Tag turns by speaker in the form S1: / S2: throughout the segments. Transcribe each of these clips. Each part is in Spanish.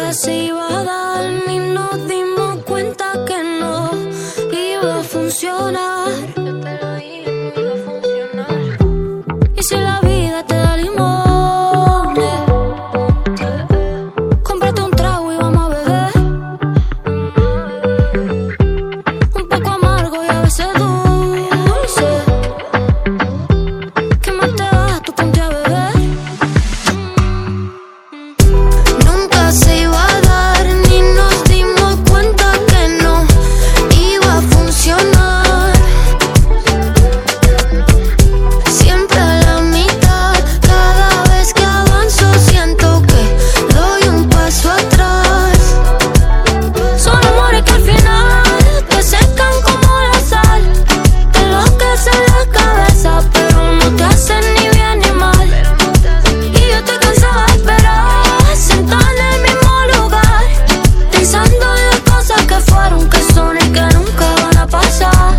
S1: nunca se iba a dar, ni nos dimos cuenta que no iba a funcionar. Yo te lo dije, no iba a funcionar. Y si la vida te da limones, cómprate un trago y vamos a beber. Un poco amargo y a veces dulce. ¿Qué más te da? Tú ponte a beber. Nunca se iba a dar, ni nos dimos cuenta que no iba a funcionar. Siempre a la mitad, cada vez que avanzo siento que doy un paso atrás. Son amores que al final te secan como la sal, te enloquecen la cabeza, pero no te hacen ni bien ni mal. Y yo estoy cansada de esperar, sentada en el mismo lugar, pensando en las cosas que fueron, que son y que nunca van a pasar.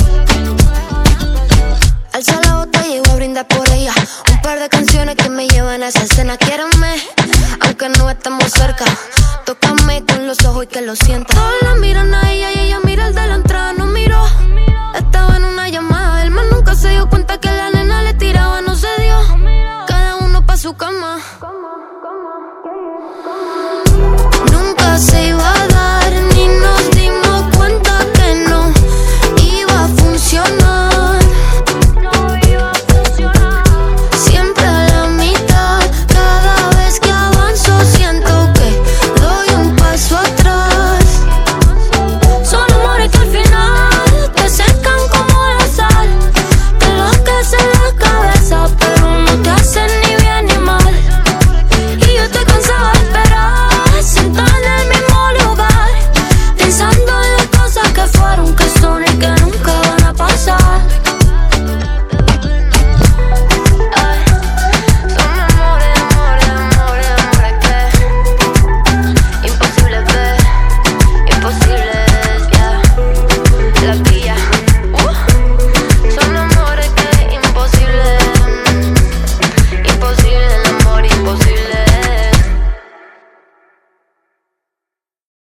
S1: Alza la botella y voy a brindar por ella. Un par de canciones que me llevan a esa escena. Quiéreme, aunque no estemos cerca. Tócame con los ojos y que lo sienta. Todos la miran a ella y ella mira el de la entrada. No miró, estaba en una llamada. El man nunca se dio cuenta que la nena le tiraba, no se dio. Cada uno pa' su cama.